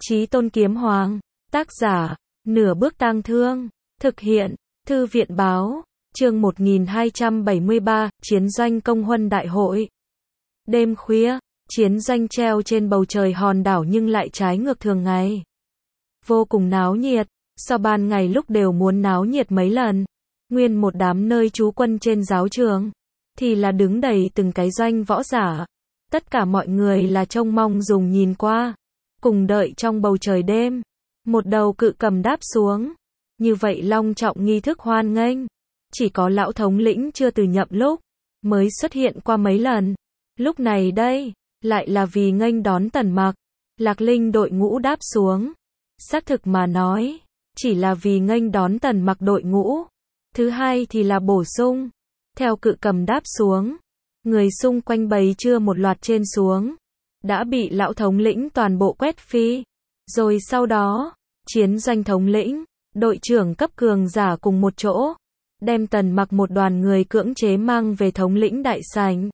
Chí Tôn Kiếm Hoàng, tác giả, Nửa Bước Tang Thương, thực hiện, Thư viện Báo, chương 1273, Chiến doanh Công Huân Đại hội. Đêm khuya, chiến doanh treo trên bầu trời hòn đảo nhưng lại trái ngược thường ngày. Vô cùng náo nhiệt, so ban ngày lúc đều muốn náo nhiệt mấy lần. Nguyên một đám nơi trú quân trên giáo trường, thì là đứng đầy từng cái doanh võ giả. Tất cả mọi người là trông mong dùng nhìn qua, cùng đợi trong bầu trời đêm. Một đầu cự cầm đáp xuống. Như vậy long trọng nghi thức hoan nghênh. Chỉ có lão thống lĩnh chưa từ nhậm lúc, mới xuất hiện qua mấy lần. Lúc này đây, lại là vì nghênh đón Tần Mặc. Lạc Linh đội ngũ đáp xuống. Xác thực mà nói, chỉ là vì nghênh đón Tần Mặc đội ngũ. Thứ hai thì là bổ sung. Theo cự cầm đáp xuống, người xung quanh bầy chưa một loạt trên xuống, đã bị lão thống lĩnh toàn bộ quét phi. Rồi sau đó, chiến doanh thống lĩnh, đội trưởng cấp cường giả cùng một chỗ, đem Tần Mặc một đoàn người cưỡng chế mang về thống lĩnh đại sảnh.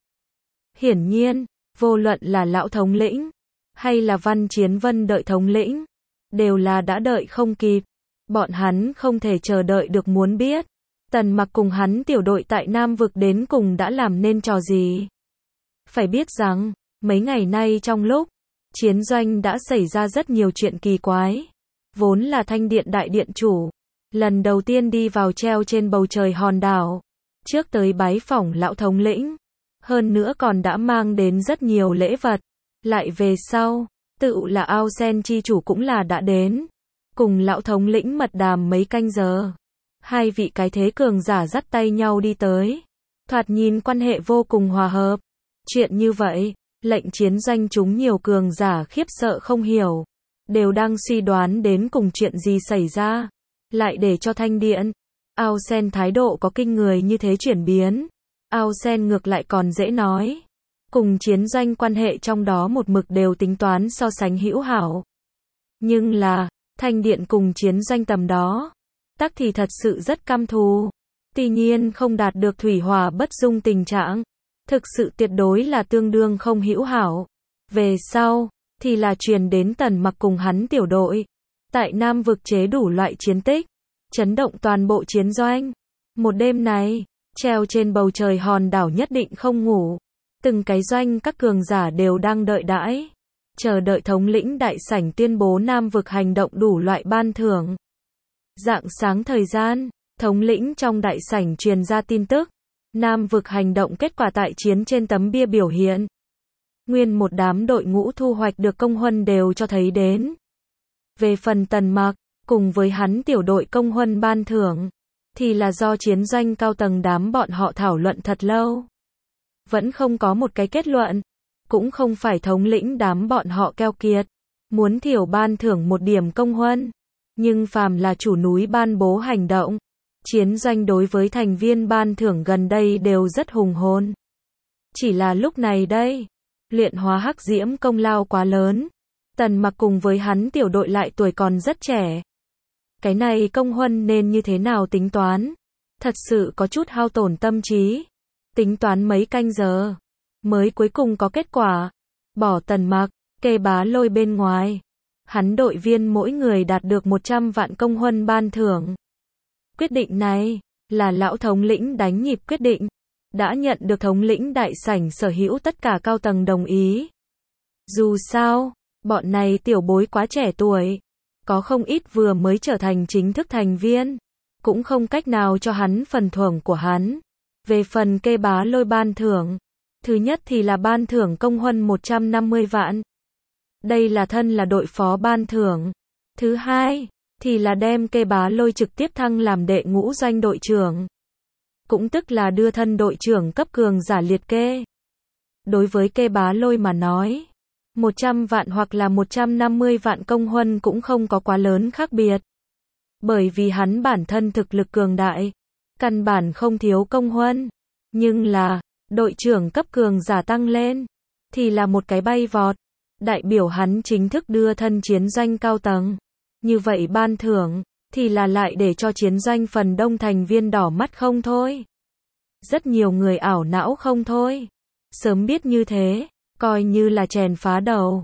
Hiển nhiên, vô luận là lão thống lĩnh, hay là Văn Chiến Vân đợi thống lĩnh, đều là đã đợi không kịp. Bọn hắn không thể chờ đợi được muốn biết Tần Mặc cùng hắn tiểu đội tại Nam Vực đến cùng đã làm nên trò gì. Phải biết rằng, mấy ngày nay trong lúc chiến doanh đã xảy ra rất nhiều chuyện kỳ quái. Vốn là Thanh Điện đại điện chủ, lần đầu tiên đi vào treo trên bầu trời hòn đảo, trước tới bái phỏng lão thống lĩnh, hơn nữa còn đã mang đến rất nhiều lễ vật. Lại về sau, tự là Ao Sen chi chủ cũng là đã đến, cùng lão thống lĩnh mật đàm mấy canh giờ. Hai vị cái thế cường giả dắt tay nhau đi tới, thoạt nhìn quan hệ vô cùng hòa hợp. Chuyện như vậy, lệnh chiến doanh chúng nhiều cường giả khiếp sợ không hiểu, đều đang suy đoán đến cùng chuyện gì xảy ra. Lại để cho Thanh Điện, Ao Sen thái độ có kinh người như thế chuyển biến. Ao Sen ngược lại còn dễ nói, cùng chiến doanh quan hệ trong đó một mực đều tính toán so sánh hữu hảo. Nhưng là, Thanh Điện cùng chiến doanh tầm đó, tắc thì thật sự rất căm thù. Tuy nhiên không đạt được thủy hỏa bất dung tình trạng, thực sự tuyệt đối là tương đương không hữu hảo. Về sau, thì là truyền đến Tần Mặc cùng hắn tiểu đội, tại Nam Vực chế đủ loại chiến tích, chấn động toàn bộ chiến doanh. Một đêm này, treo trên bầu trời hòn đảo nhất định không ngủ. Từng cái doanh các cường giả đều đang đợi đãi, chờ đợi thống lĩnh đại sảnh tuyên bố Nam Vực hành động đủ loại ban thưởng. Rạng sáng thời gian, thống lĩnh trong đại sảnh truyền ra tin tức. Nam Vực hành động kết quả tại chiến trên tấm bia biểu hiện. Nguyên một đám đội ngũ thu hoạch được công huân đều cho thấy đến. Về phần Tần Mặc, cùng với hắn tiểu đội công huân ban thưởng, thì là do chiến doanh cao tầng đám bọn họ thảo luận thật lâu. Vẫn không có một cái kết luận. Cũng không phải thống lĩnh đám bọn họ keo kiệt, muốn thiểu ban thưởng một điểm công huân. Nhưng phàm là chủ núi ban bố hành động, chiến doanh đối với thành viên ban thưởng gần đây đều rất hùng hồn. Chỉ là lúc này đây, luyện hóa hắc diễm công lao quá lớn. Tần Mặc cùng với hắn tiểu đội lại tuổi còn rất trẻ. Cái này công huân nên như thế nào tính toán? Thật sự có chút hao tổn tâm trí. Tính toán mấy canh giờ, mới cuối cùng có kết quả. Bỏ Tần Mặc, Kê Bá Lôi bên ngoài. Hắn đội viên mỗi người đạt được 100 vạn công huân ban thưởng. Quyết định này, là lão thống lĩnh đánh nhịp quyết định. Đã nhận được thống lĩnh đại sảnh sở hữu tất cả cao tầng đồng ý. Dù sao, bọn này tiểu bối quá trẻ tuổi. Có không ít vừa mới trở thành chính thức thành viên. Cũng không cách nào cho hắn phần thưởng của hắn. Về phần Kê Bá Lôi ban thưởng, thứ nhất thì là ban thưởng công huân 150 vạn. Đây là thân là đội phó ban thưởng. Thứ hai, thì là đem Kê Bá Lôi trực tiếp thăng làm đệ ngũ doanh đội trưởng. Cũng tức là đưa thân đội trưởng cấp cường giả liệt kê. Đối với Kê Bá Lôi mà nói, 100 vạn hoặc là 150 vạn công huân cũng không có quá lớn khác biệt. Bởi vì hắn bản thân thực lực cường đại, căn bản không thiếu công huân. Nhưng là, đội trưởng cấp cường giả tăng lên, thì là một cái bay vọt. Đại biểu hắn chính thức đưa thân chiến doanh cao tầng. Như vậy ban thưởng, thì là lại để cho chiến doanh phần đông thành viên đỏ mắt không thôi. Rất nhiều người ảo não không thôi. Sớm biết như thế, coi như là chèn phá đầu.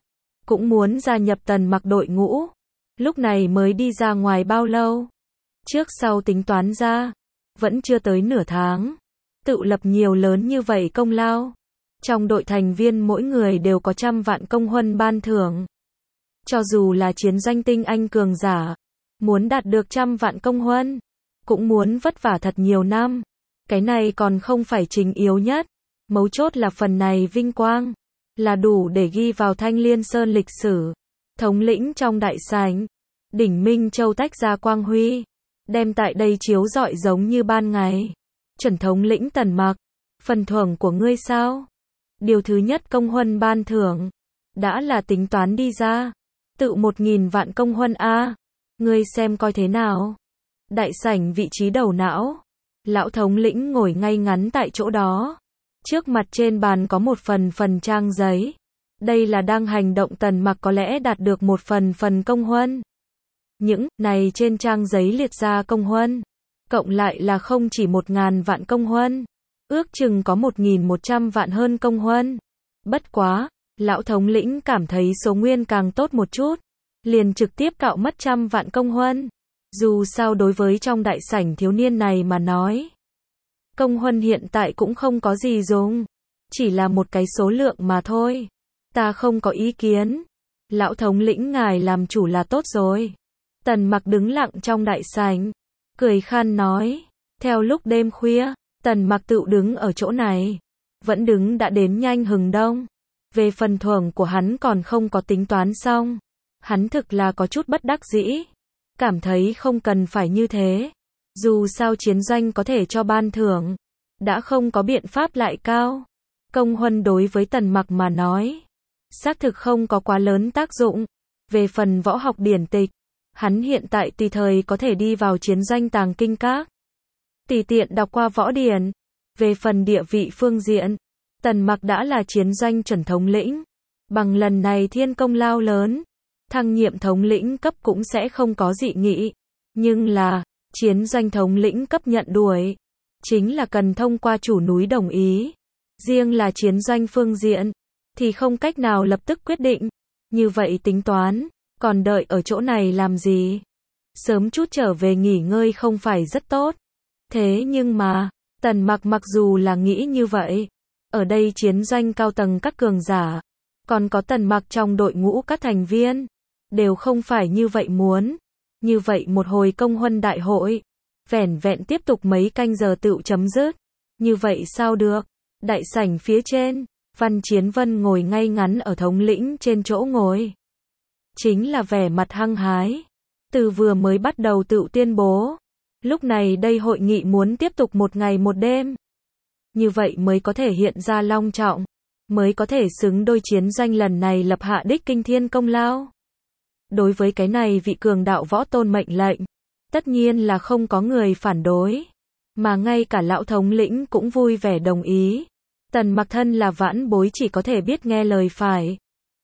cũng muốn gia nhập Tần Mặc đội ngũ. Lúc này mới đi ra ngoài bao lâu? Trước sau tính toán ra, vẫn chưa tới nửa tháng. Tự lập nhiều lớn như vậy công lao. Trong đội thành viên mỗi người đều có 100 vạn công huân ban thưởng. Cho dù là chiến doanh tinh anh cường giả, muốn đạt được 100 vạn công huân, cũng muốn vất vả thật nhiều năm. Cái này còn không phải chính yếu nhất. Mấu chốt là phần này vinh quang, là đủ để ghi vào Thanh Liên Sơn lịch sử. Thống lĩnh trong đại sảnh, đỉnh Minh Châu tách ra quang huy, đem tại đây chiếu rọi giống như ban ngày. Chuẩn thống lĩnh Tần Mặc, phần thưởng của ngươi sao? Điều thứ nhất công huân ban thưởng, đã là tính toán đi ra. Tự 1.000 vạn công huân a, ngươi xem coi thế nào. Đại sảnh vị trí đầu não, lão thống lĩnh ngồi ngay ngắn tại chỗ đó. Trước mặt trên bàn có một phần trang giấy. Đây là đang hành động Tần Mặc có lẽ đạt được một phần công huân. Những này trên trang giấy liệt ra công huân, cộng lại là không chỉ 1.000 vạn công huân, ước chừng có 1.100 vạn hơn công huân. Bất quá, lão thống lĩnh cảm thấy số nguyên càng tốt một chút, liền trực tiếp cạo mất 100 vạn công huân. Dù sao đối với trong đại sảnh thiếu niên này mà nói, công huân hiện tại cũng không có gì dùng, chỉ là một cái số lượng mà thôi. Ta không có ý kiến. Lão thống lĩnh ngài làm chủ là tốt rồi. Tần Mặc đứng lặng trong đại sảnh, cười khan nói. Theo lúc đêm khuya, Tần Mặc tự đứng ở chỗ này, vẫn đứng đã đến nhanh hừng đông. Về phần thưởng của hắn còn không có tính toán xong. Hắn thực là có chút bất đắc dĩ, cảm thấy không cần phải như thế. Dù sao chiến doanh có thể cho ban thưởng, đã không có biện pháp lại cao. Công huân đối với Tần Mặc mà nói, xác thực không có quá lớn tác dụng. Về phần võ học điển tịch, hắn hiện tại tùy thời có thể đi vào chiến doanh tàng kinh các, tùy tiện đọc qua võ điển. Về phần địa vị phương diện, Tần Mặc đã là chiến doanh chuẩn thống lĩnh. Bằng lần này thiên công lao lớn, thăng nhiệm thống lĩnh cấp cũng sẽ không có dị nghị. Nhưng là, chiến doanh thống lĩnh cấp nhận đuổi, chính là cần thông qua chủ núi đồng ý. Riêng là chiến doanh phương diện, thì không cách nào lập tức quyết định. Như vậy tính toán, còn đợi ở chỗ này làm gì? Sớm chút trở về nghỉ ngơi không phải rất tốt. Thế nhưng mà, Tần Mặc mặc dù là nghĩ như vậy, ở đây chiến doanh cao tầng các cường giả, còn có Tần Mặc trong đội ngũ các thành viên, đều không phải như vậy muốn. Như vậy một hồi công huân đại hội, vẻn vẹn tiếp tục mấy canh giờ tựu chấm dứt. Như vậy sao được? Đại sảnh phía trên, Văn Chiến Vân ngồi ngay ngắn ở thống lĩnh trên chỗ ngồi. Chính là vẻ mặt hăng hái. Từ vừa mới bắt đầu tựu tuyên bố. Lúc này đây hội nghị muốn tiếp tục một ngày một đêm. Như vậy mới có thể hiện ra long trọng. Mới có thể xứng đôi chiến doanh lần này lập hạ đích kinh thiên công lao. Đối với cái này vị cường đạo võ tôn mệnh lệnh, tất nhiên là không có người phản đối. Mà ngay cả lão thống lĩnh cũng vui vẻ đồng ý. Tần Mặc thân là vãn bối chỉ có thể biết nghe lời phải.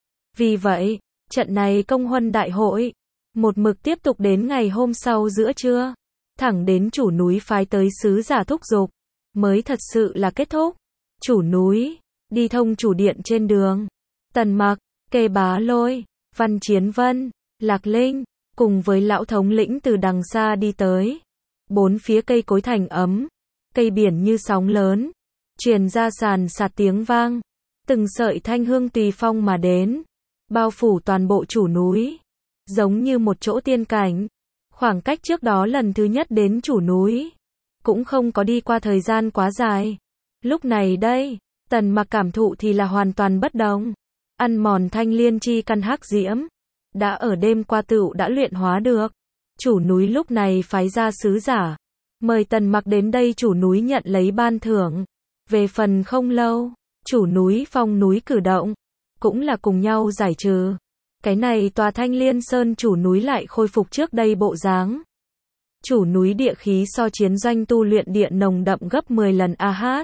Vì vậy, trận này công huân đại hội, một mực tiếp tục đến ngày hôm sau giữa trưa, thẳng đến chủ núi phái tới sứ giả thúc giục, mới thật sự là kết thúc. Chủ núi, đi thông chủ điện trên đường, Tần Mặc, Kê Bá Lôi, Văn Chiến Vân, Lạc Linh, cùng với lão thống lĩnh từ đằng xa đi tới. Bốn phía cây cối thành ấm, cây biển như sóng lớn, truyền ra sàn sạt tiếng vang, từng sợi thanh hương tùy phong mà đến, bao phủ toàn bộ chủ núi, giống như một chỗ tiên cảnh. Khoảng cách trước đó lần thứ nhất đến chủ núi, cũng không có đi qua thời gian quá dài. Lúc này đây, Tần Mặc cảm thụ thì là hoàn toàn bất đồng. Ăn mòn thanh liên chi căn hắc diễm, đã ở đêm qua tựu đã luyện hóa được. Chủ núi lúc này phái ra sứ giả, mời Tần Mặc đến đây chủ núi nhận lấy ban thưởng. Về phần không lâu, chủ núi phong núi cử động, cũng là cùng nhau giải trừ. Cái này tòa Thanh Liên Sơn chủ núi lại khôi phục trước đây bộ dáng. Chủ núi địa khí so chiến doanh tu luyện địa nồng đậm gấp 10 lần a hát.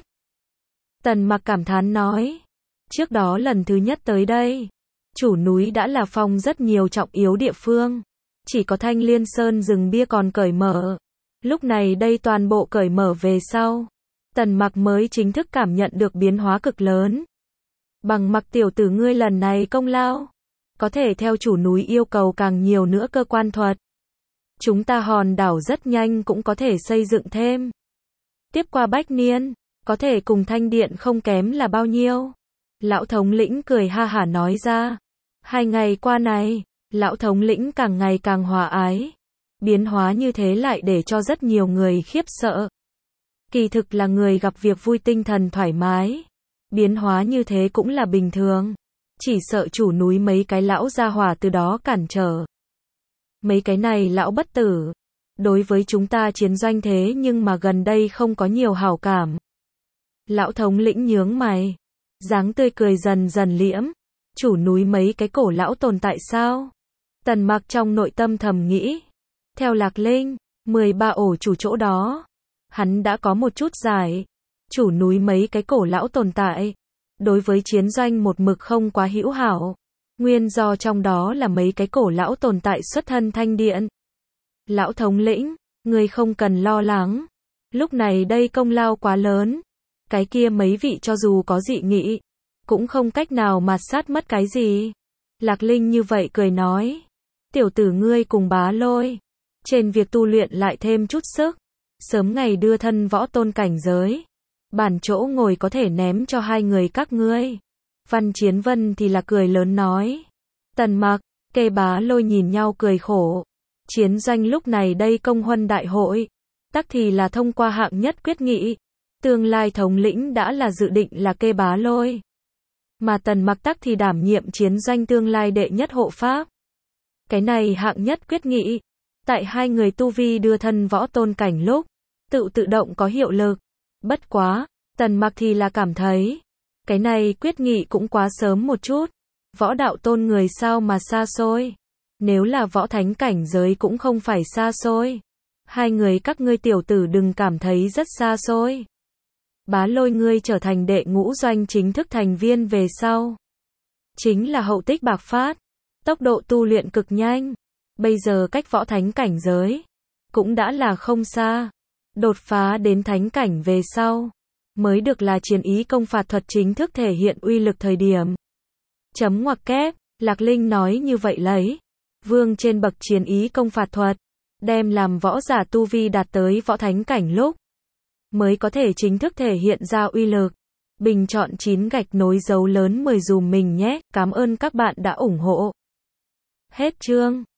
Tần Mặc cảm thán nói. Trước đó lần thứ nhất tới đây, chủ núi đã là phong rất nhiều trọng yếu địa phương. Chỉ có Thanh Liên Sơn rừng bia còn cởi mở. Lúc này đây toàn bộ cởi mở về sau, Tần Mặc mới chính thức cảm nhận được biến hóa cực lớn. Bằng Mặc tiểu tử ngươi lần này công lao, có thể theo chủ núi yêu cầu càng nhiều nữa cơ quan thuật. Chúng ta hòn đảo rất nhanh cũng có thể xây dựng thêm. Tiếp qua bách niên, có thể cùng thanh điện không kém là bao nhiêu. Lão thống lĩnh cười ha hả nói ra. 2 ngày qua này, lão thống lĩnh càng ngày càng hòa ái. Biến hóa như thế lại để cho rất nhiều người khiếp sợ. Kỳ thực là người gặp việc vui tinh thần thoải mái. Biến hóa như thế cũng là bình thường. Chỉ sợ chủ núi mấy cái lão gia hỏa từ đó cản trở. Mấy cái này lão bất tử. Đối với chúng ta chiến doanh thế nhưng mà gần đây không có nhiều hảo cảm. Lão thống lĩnh nhướng mày. Dáng tươi cười dần dần liễm. Chủ núi mấy cái cổ lão tồn tại sao? Tần Mặc trong nội tâm thầm nghĩ. Theo Lạc Linh, 13 ổ chủ chỗ đó. Hắn đã có một chút giải. Chủ núi mấy cái cổ lão tồn tại. Đối với chiến doanh một mực không quá hữu hảo. Nguyên do trong đó là mấy cái cổ lão tồn tại xuất thân thanh điện. Lão thống lĩnh, người không cần lo lắng. Lúc này đây công lao quá lớn. Cái kia mấy vị cho dù có dị nghị, cũng không cách nào mạt sát mất cái gì. Lạc Linh như vậy cười nói. Tiểu tử ngươi cùng Bá Lôi. Trên việc tu luyện lại thêm chút sức. Sớm ngày đưa thân võ tôn cảnh giới. Bản chỗ ngồi có thể ném cho 2 người các ngươi. Văn Chiến Vân thì là cười lớn nói. Tần Mặc, Kê Bá Lôi nhìn nhau cười khổ. Chiến doanh lúc này đây công huân đại hội. Tắc thì là thông qua hạng nhất quyết nghị. Tương lai thống lĩnh đã là dự định là Kê Bá Lôi. Mà Tần Mặc tắc thì đảm nhiệm chiến doanh tương lai đệ nhất hộ pháp. Cái này hạng nhất quyết nghị. Tại 2 người tu vi đưa thân võ tôn cảnh lúc. Tự động có hiệu lực. Bất quá, Tần Mặc thì là cảm thấy. Cái này quyết nghị cũng quá sớm một chút. Võ đạo tôn người sao mà xa xôi. Nếu là võ thánh cảnh giới cũng không phải xa xôi. 2 người các ngươi tiểu tử đừng cảm thấy rất xa xôi. Bá Lôi ngươi trở thành đệ ngũ doanh chính thức thành viên về sau. Chính là hậu tích bạc phát. Tốc độ tu luyện cực nhanh. Bây giờ cách võ thánh cảnh giới. Cũng đã là không xa. Đột phá đến thánh cảnh về sau. Mới được là chiến ý công phạt thuật chính thức thể hiện uy lực thời điểm. Chấm ngoặc kép, Lạc Linh nói như vậy lấy. Vương trên bậc chiến ý công phạt thuật. Đem làm võ giả tu vi đạt tới võ thánh cảnh lúc. Mới có thể chính thức thể hiện ra uy lực. Bình chọn 9 gạch nối dấu lớn 10 dùm mình nhé. Cảm ơn các bạn đã ủng hộ. Hết chương.